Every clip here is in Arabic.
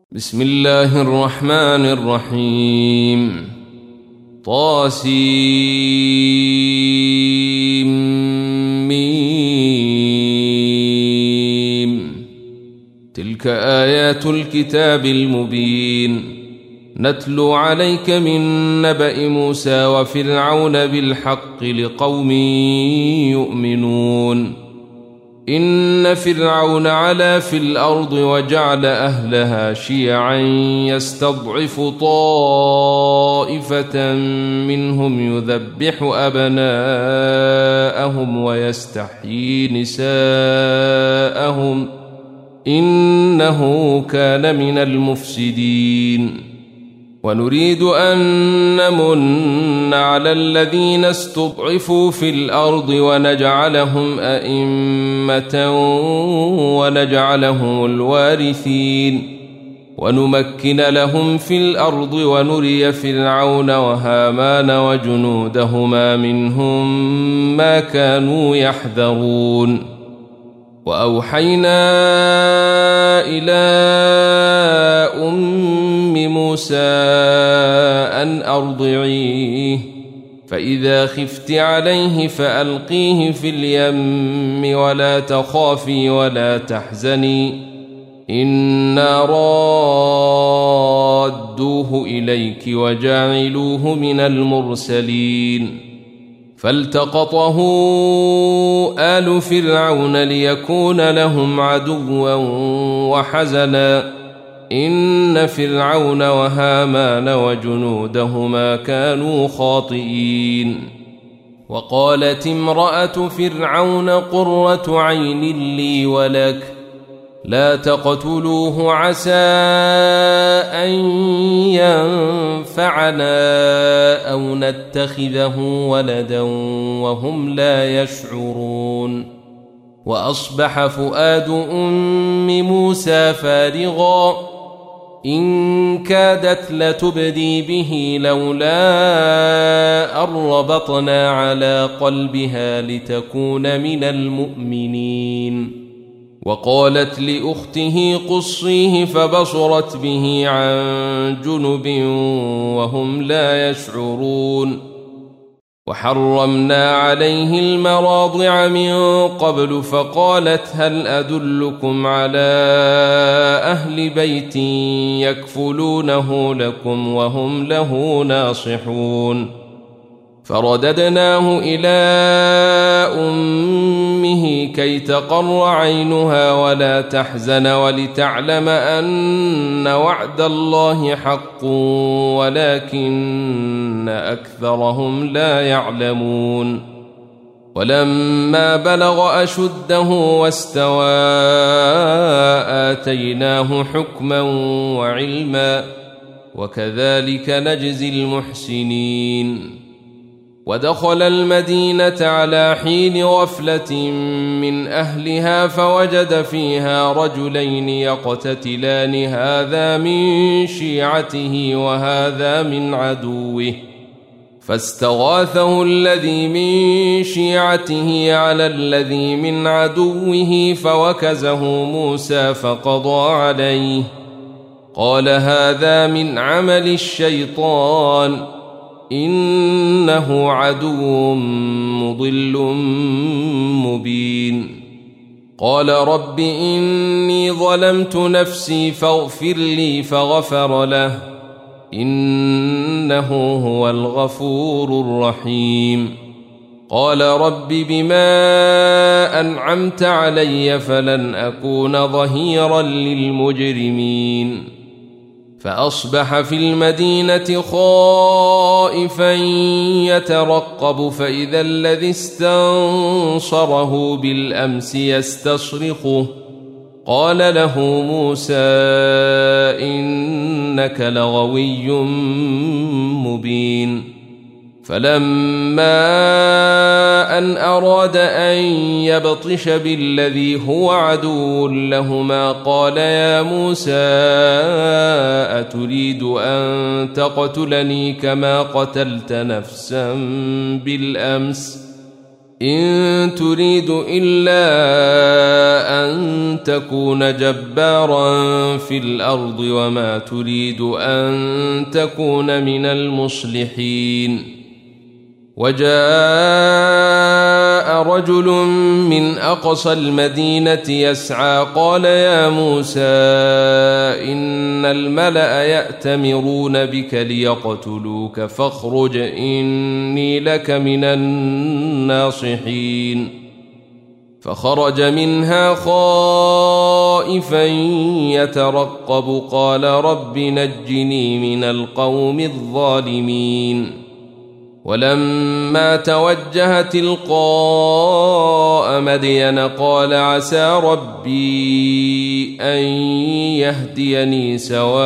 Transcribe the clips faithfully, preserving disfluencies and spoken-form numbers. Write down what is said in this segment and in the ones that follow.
بسم الله الرحمن الرحيم. طاسيم. تلك آيات الكتاب المبين نتلو عليك من نبأ موسى وفرعون بالحق لقوم يؤمنون. إن فرعون علا في الأرض وجعل أهلها شيعا يستضعف طائفة منهم يذبح أبناءهم ويستحيي نساءهم إنه كان من المفسدين. ونريد أن نمن على الذين استضعفوا في الأرض ونجعلهم أئمة ونجعلهم الوارثين ونمكن لهم في الأرض ونري فرعون وهامان وجنودهما منهم ما كانوا يحذرون. وأوحينا إلى أم موسى أن أرضعيه فإذا خفت عليه فألقيه في اليم ولا تخافي ولا تحزني إنا رادوه إليك وجاعلوه من المرسلين. فالتقطه آل فرعون ليكون لهم عدوا وحزنا إن فرعون وهامان وجنودهما كانوا خاطئين. وقالت امرأة فرعون قرة عين لي ولك لا تقتلوه عسى أن ينفعنا أو نتخذه ولدا وهم لا يشعرون. وأصبح فؤاد أم موسى فارغا إن كادت لتبدي به لولا أن ربطنا على قلبها لتكون من المؤمنين. وقالت لأخته قصيه فبصرت به عن جنب وهم لا يشعرون. وحرمنا عليه المراضع من قبل فقالت هل أدلكم على أهل بيت يكفلونه لكم وهم له ناصحون. فرددناه إلى أمه كي تقر عينها ولا تحزن ولتعلم أن وعد الله حق ولكن أكثرهم لا يعلمون. ولما بلغ أشده واستوى آتيناه حكما وعلما وكذلك نجزي المحسنين. ودخل المدينة على حين غفلة من أهلها فوجد فيها رجلين يقتتلان هذا من شيعته وهذا من عدوه فاستغاثه الذي من شيعته على الذي من عدوه فوكزه موسى فقضى عليه قال هذا من عمل الشيطان إنه عدو مضل مبين. قال رب إني ظلمت نفسي فاغفر لي فغفر له إنه هو الغفور الرحيم. قال رب بما أنعمت علي فلن أكون ظهيرا للمجرمين. فأصبح في المدينة خائفا يترقب فإذا الذي استنصره بالأمس يستصرخه قال له موسى إنك لغوي مبين. فلما أن أراد أن يبطش بالذي هو عدو لهما قال يا موسى أتريد أن تقتلني كما قتلت نفسا بالأمس إن تريد إلا أن تكون جبارا في الأرض وما تريد أن تكون من المصلحين. وجاء رجل من أقصى المدينة يسعى قال يا موسى إن الملأ يأتمرون بك ليقتلوك فاخرج إني لك من الناصحين. فخرج منها خائفا يترقب قال رب نجني من القوم الظالمين. ولما توجه تلقاء مدين قال عسى ربي أن يهديني سواء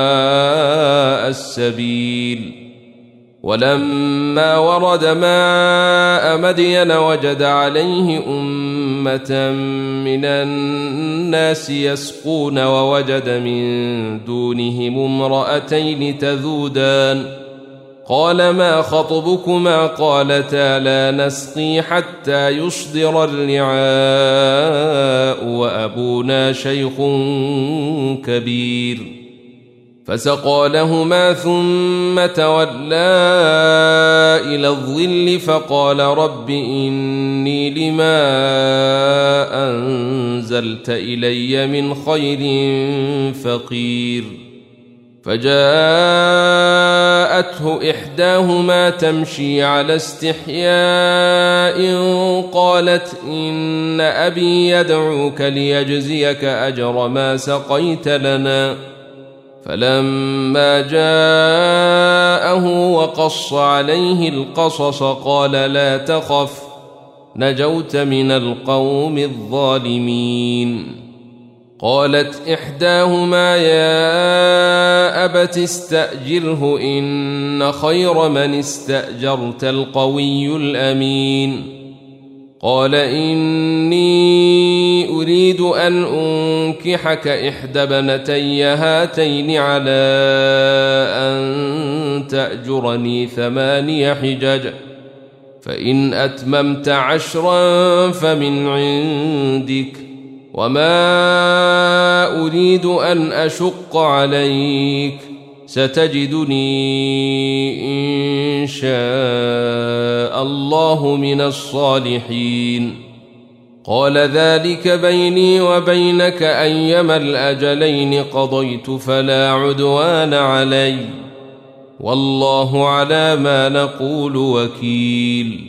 السبيل. ولما ورد ماء مدين وجد عليه أمة من الناس يسقون ووجد من دونهم امرأتين تذودان قال ما خطبكما قالتا لا نسقي حتى يصدر الرعاء وأبونا شيخ كبير. فسقى لهما ثم تولى إلى الظل فقال رب إني لما أنزلت إلي من خير فقير. فجاءته إحداهما تمشي على استحياء قالت إن أبي يدعوك ليجزيك أجر ما سقيت لنا. فلما جاءه وقص عليه القصص قال لا تخف نجوت من القوم الظالمين. قالت إحداهما يا أبت استأجره إن خير من استأجرت القوي الأمين. قال إني أريد أن أنكحك إحدى ابنتي هاتين على أن تأجرني ثماني حجج فإن أتممت عشرا فمن عندك وما أريد أن أشق عليك ستجدني إن شاء الله من الصالحين. قال ذلك بيني وبينك أيما الأجلين قضيت فلا عدوان علي والله على ما نقول وكيل.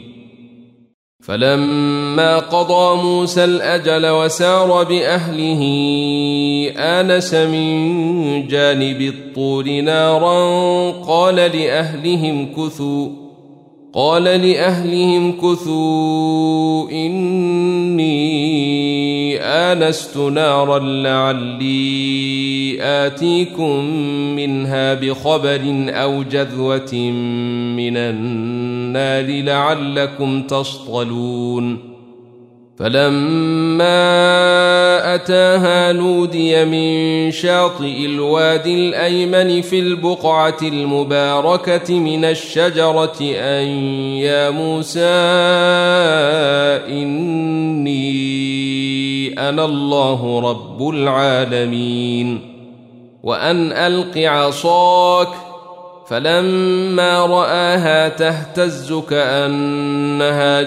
فلما قضى موسى الأجل وسار بأهله آنس من جانب الطور نارا قال لأهلهم كثوا قال لأهلهم كثوا إني آنست نارا لعلي آتيكم منها بخبر أو جذوة من النار لعلكم تصطلون. فلما أتاها نودي من شاطئ الوادي الأيمن في البقعة المباركة من الشجرة أن يا موسى إني أنا الله رب العالمين وأن ألق عصاك. فلما رآها تهتز كأنها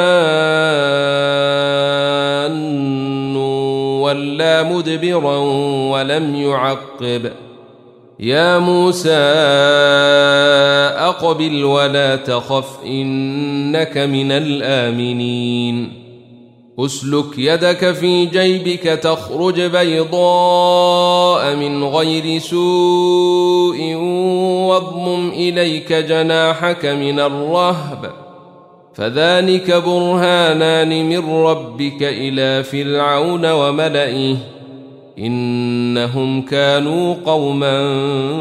جان ولا مدبرا ولم يعقب. يا موسى أقبل ولا تخف إنك من الآمنين. أسلك يدك في جيبك تخرج بيضاء من غير سوء واضمم إليك جناحك من الرهب فذلك برهانان من ربك إلى فرعون وملئه إنهم كانوا قوما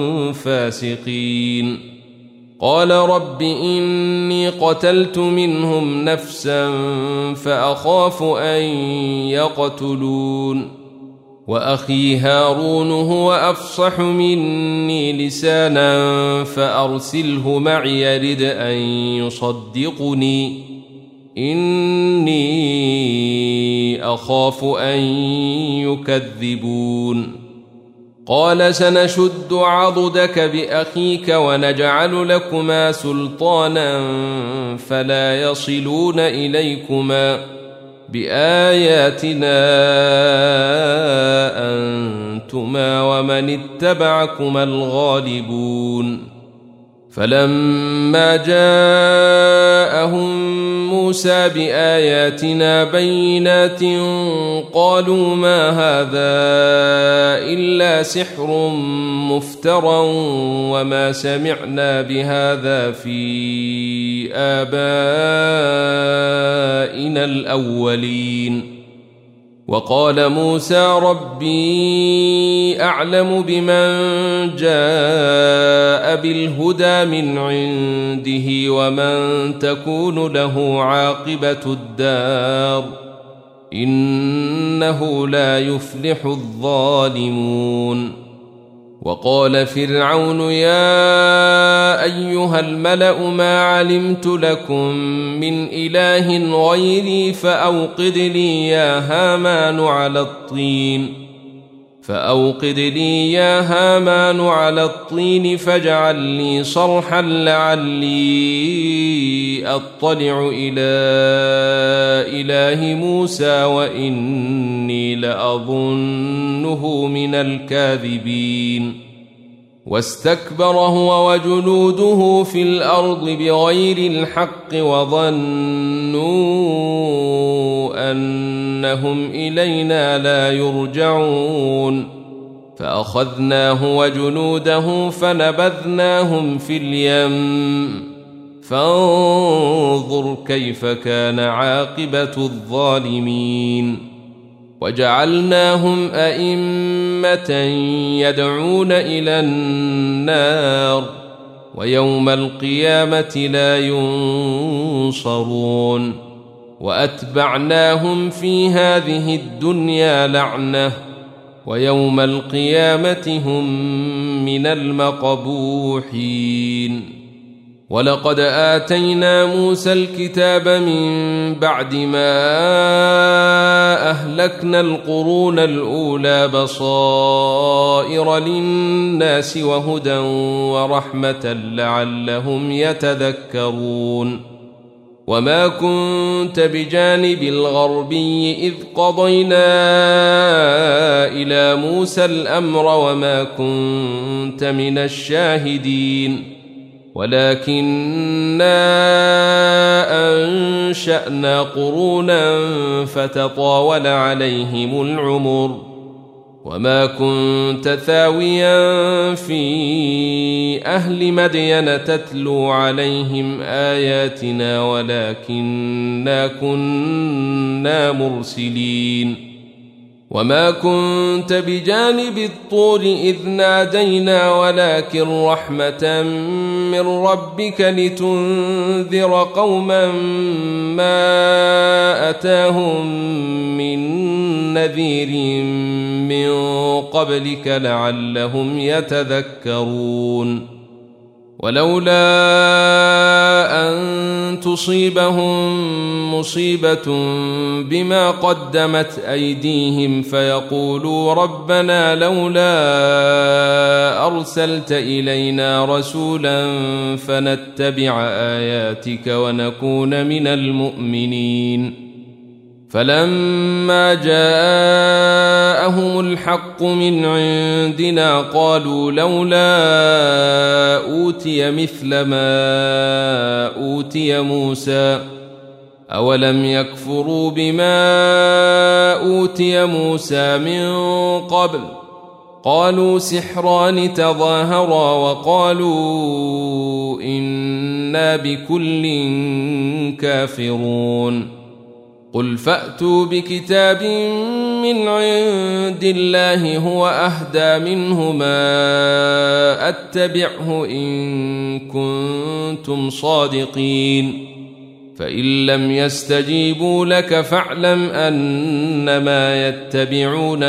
فاسقين. قال رب إني قتلت منهم نفسا فأخاف أن يقتلون وأخي هارون هو أفصح مني لسانا فأرسله معي يرد أن يصدقني إني أخاف أن يكذبون قال سنشد عضدك بأخيك ونجعل لكما سلطانا فلا يصلون إليكما بآياتنا أنتما ومن اتبعكما الغالبون فلما جاءهم موسى بآياتنا بينات قالوا ما هذا إلا سحر مفترى وما سمعنا بهذا في آبائنا الأولين وقال موسى ربي أعلم بمن جاء بالهدى من عنده ومن تكون له عاقبة الدار إنه لا يفلح الظالمون وقال فرعون يا أيها الملأ ما علمت لكم من إله غيري فأوقد لي يا هامان على الطين فأوقد لي يا هامان على الطين فاجعل لي صرحا لعلي أطلع إلى إله موسى وإني لأظنه من الكاذبين واستكبر هو وجنوده في الأرض بغير الحق وظنوا أنهم إلينا لا يرجعون فأخذناه وجنوده فنبذناهم في اليم فانظر كيف كان عاقبة الظالمين وجعلناهم أئمة يدعون إلى النار ويوم القيامة لا ينصرون وأتبعناهم في هذه الدنيا لعنة ويوم القيامة هم من المقبوحين ولقد آتينا موسى الكتاب من بعد ما أهلكنا القرون الأولى بصائر للناس وهدى ورحمة لعلهم يتذكرون وما كنت بجانب الغربي إذ قضينا إلى موسى الأمر وما كنت من الشاهدين ولكننا أنشأنا قرونا فتطاول عليهم العمر وما كنت ثاويا في أهل مدين تتلو عليهم آياتنا ولكننا كنا مرسلين وما كنت بجانب الطور إذ نادينا ولكن رحمة من ربك لتنذر قوما ما أتاهم من نذير من قبلك لعلهم يتذكرون ولولا أن تصيبهم مصيبة بما قدمت أيديهم فيقولوا ربنا لولا أرسلت إلينا رسولا فنتبع آياتك ونكون من المؤمنين فلما جاءهم الحق من عندنا قالوا لولا أوتي مثل ما أوتي موسى أولم يكفروا بما أوتي موسى من قبل قالوا سحران تظاهرا وقالوا إنا بكل كافرون قل فأتوا بكتاب من عند الله هو أهدى منهما أتبعه إن كنتم صادقين فإن لم يستجيبوا لك فاعلم أنما يتبعون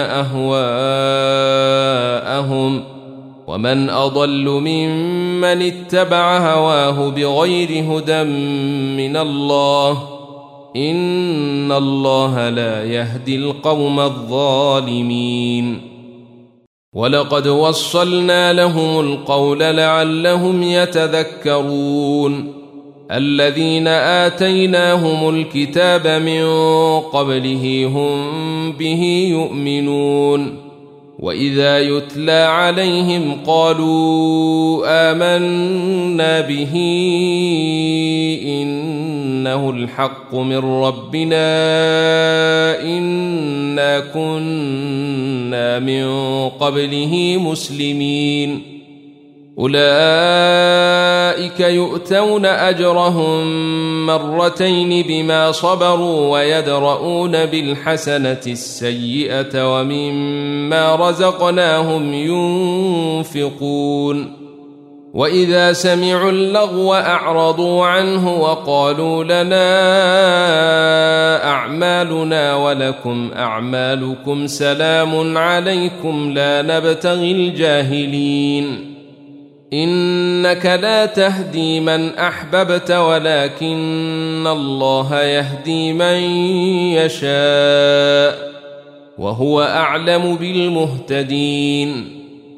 أهواءهم ومن أضل ممن اتبع هواه بغير هدى من الله إن الله لا يهدي القوم الظالمين ولقد وصلنا لهم القول لعلهم يتذكرون الذين آتيناهم الكتاب من قبله هم به يؤمنون وإذا يتلى عليهم قالوا آمنا به إنه الحق من ربنا إنا كنا من قبله مسلمين أولئك يؤتون أجرهم مرتين بما صبروا ويدرؤون بالحسنة السيئة ومما رزقناهم ينفقون وإذا سمعوا اللغو أعرضوا عنه وقالوا لنا أعمالنا ولكم أعمالكم سلام عليكم لا نبتغي الجاهلين إنك لا تهدي من أحببت ولكن الله يهدي من يشاء وهو أعلم بالمهتدين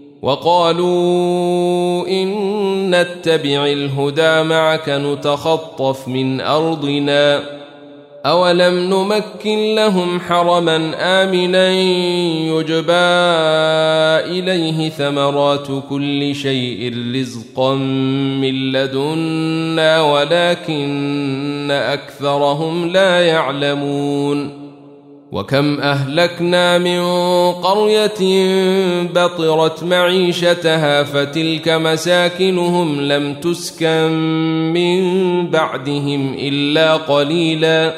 وقالوا إن نتبع الهدى معك نتخطف من أرضنا أولم نمكن لهم حرما آمنا يجبى إليه ثمرات كل شيء رزقا من لدنا ولكن أكثرهم لا يعلمون وكم أهلكنا من قرية بطرت معيشتها فتلك مساكنهم لم تسكن من بعدهم إلا قليلا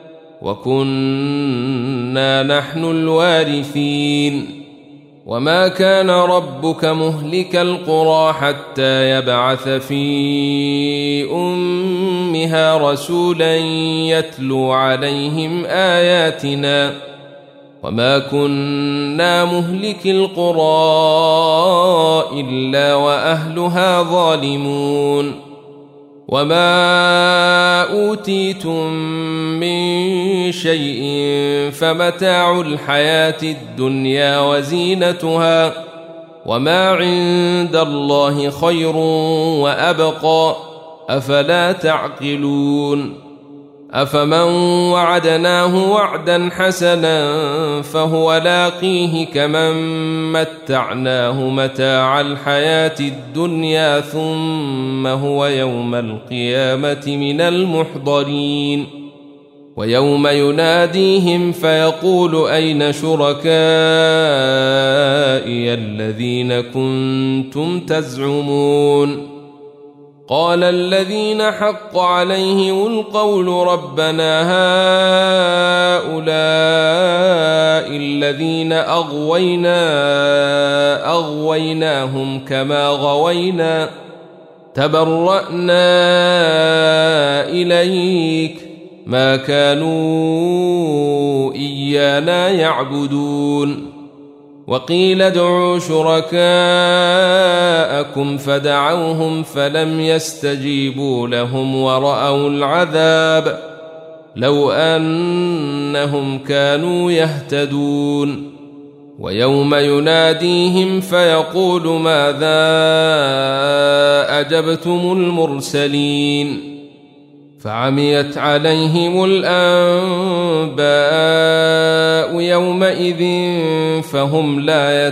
وكنا نحن الوارثين وما كان ربك مهلك القرى حتى يبعث في أمها رسولا يتلو عليهم آياتنا وما كنا مهلك القرى إلا وأهلها ظالمون وما أوتيتم من شيء فمتاع الحياة الدنيا وزينتها وما عند الله خير وأبقى أفلا تعقلون أفمن وعدناه وعدا حسنا فهو لاقيه كمن متعناه متاع الحياة الدنيا ثم هو يوم القيامة من المحضرين ويوم يناديهم فيقول أين شركائي الذين كنتم تزعمون قال الذين حق عليهم القول ربنا هؤلاء الذين أغوينا أغويناهم كما غوينا تبرأنا إليك ما كانوا إيانا يعبدون وقيل ادعوا شركاءكم فدعوهم فلم يستجيبوا لهم ورأوا العذاب لو أنهم كانوا يهتدون ويوم يناديهم فيقول ماذا أجبتم المرسلين فعميت عليهم الأنباء يومئذ فهم لا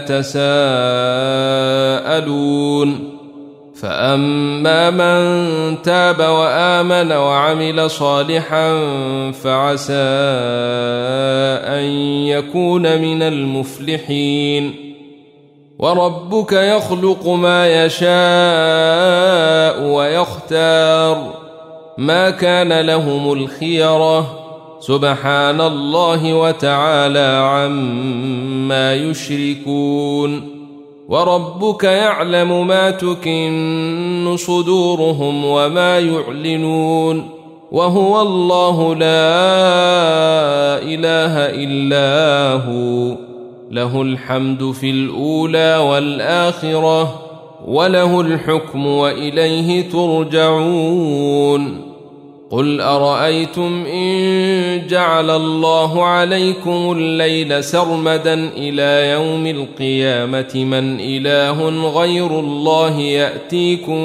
يتساءلون فأما من تاب وآمن وعمل صالحا فعسى أن يكون من المفلحين وربك يخلق ما يشاء ويختار ما كان لهم الخيرة سبحان الله وتعالى عما يشركون وربك يعلم ما تكن صدورهم وما يعلنون وهو الله لا إله إلا هو له الحمد في الأولى والآخرة وله الحكم وإليه ترجعون قل أرأيتم إن جعل الله عليكم الليل سرمدا إلى يوم القيامة من إله غير الله يأتيكم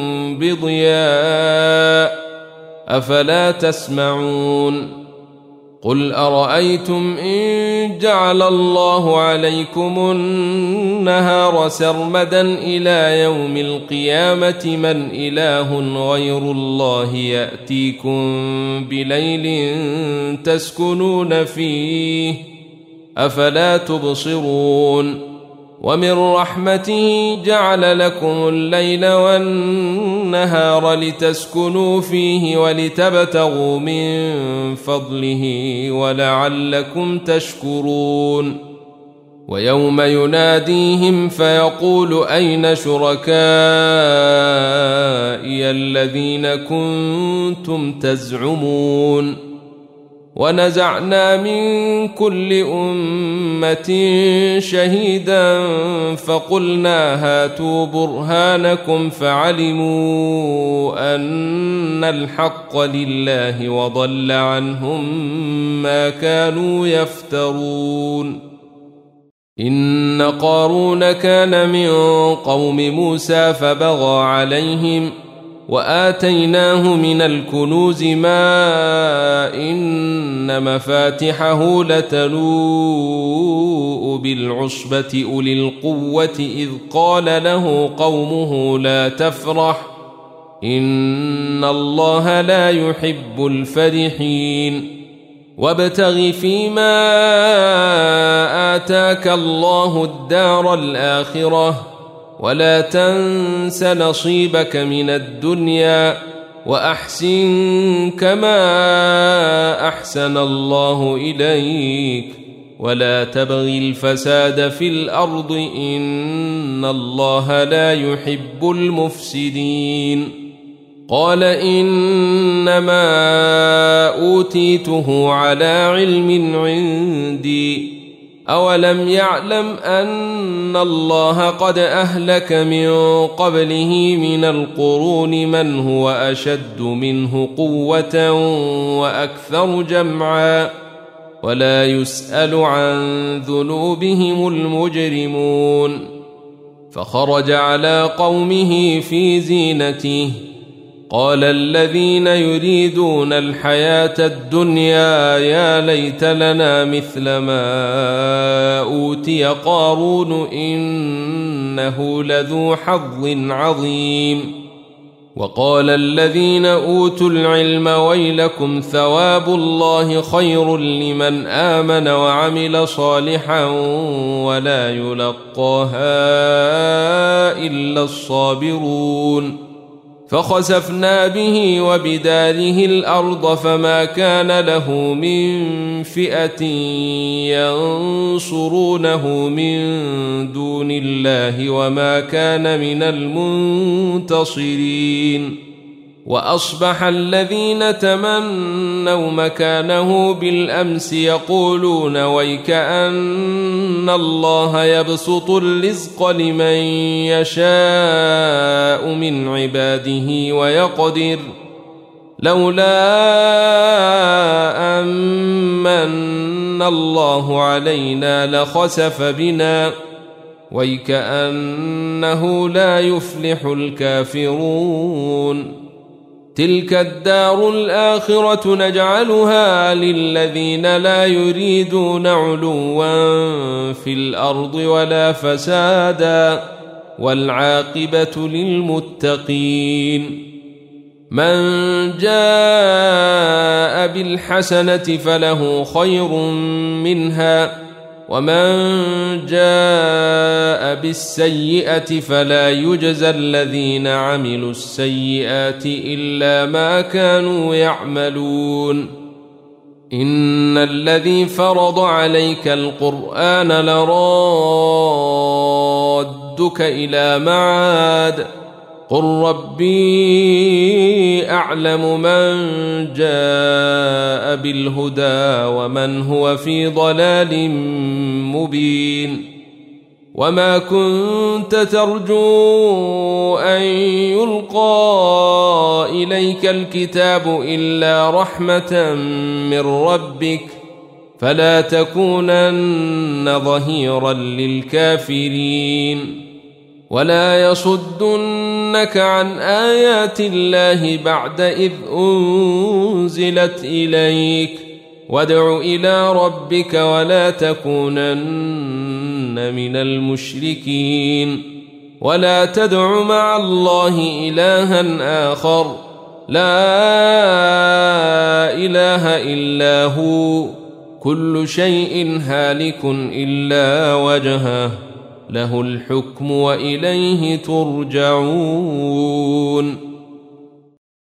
بضياء أفلا تسمعون قل أرأيتم إن جعل الله عليكم النهار سرمدا إلى يوم القيامة من إله غير الله يأتيكم بليل تسكنون فيه أفلا تبصرون ومن رحمته جعل لكم الليل والنهار لتسكنوا فيه ولتبتغوا من فضله ولعلكم تشكرون ويوم يناديهم فيقول أين شركائي الذين كنتم تزعمون ونزعنا من كل أمة شهيدا فقلنا هاتوا برهانكم فعلموا أن الحق لله وضل عنهم ما كانوا يفترون إن قارون كان من قوم موسى فبغى عليهم وآتيناه من الكنوز ما إن مفاتحه لتنوء بالعصبة أولي القوة إذ قال له قومه لا تفرح إن الله لا يحب الفرحين وابتغ فيما آتاك الله الدار الآخرة ولا تنس نصيبك من الدنيا وأحسن كما أحسن الله إليك ولا تبغ الفساد في الأرض إن الله لا يحب المفسدين قال إنما أوتيته على علم عندي أولم يعلم أن الله قد أهلك من قبله من القرون من هو أشد منه قوة وأكثر جمعا ولا يسأل عن ذنوبهم المجرمون فخرج على قومه في زينته قال الذين يريدون الحياة الدنيا يا ليت لنا مثل ما أوتي قارون إنه لذو حظ عظيم وقال الذين أوتوا العلم ويلكم ثواب الله خير لمن آمن وعمل صالحا ولا يلقاها إلا الصابرون فخسفنا به وبداره الأرض فما كان له من فئة ينصرونه من دون الله وما كان من المنتصرين وأصبح الذين تمنوا مكانه بالأمس يقولون ويكأن الله يبسط الرزق لمن يشاء من عباده ويقدر لولا أمن الله علينا لخسف بنا ويكأنه لا يفلح الكافرون تلك الدار الآخرة نجعلها للذين لا يريدون علوا في الأرض ولا فسادا والعاقبة للمتقين من جاء بالحسنة فله خير منها ومن جاء بالسيئة فلا يجزى الذين عملوا السيئات إلا ما كانوا يعملون إن الذي فرض عليك القرآن لرادك إلى معاد قل ربي أعلم من جاء بالهدى ومن هو في ضلال مبين وما كنت ترجو أن يلقى إليك الكتاب إلا رحمة من ربك فلا تكونن ظهيرا للكافرين ولا يصدنك عن آيات الله بعد إذ أنزلت إليك وادع إلى ربك ولا تكونن من المشركين ولا تدع مع الله إلها آخر لا إله إلا هو كل شيء هالك إلا وجهه له الحكم وإليه ترجعون.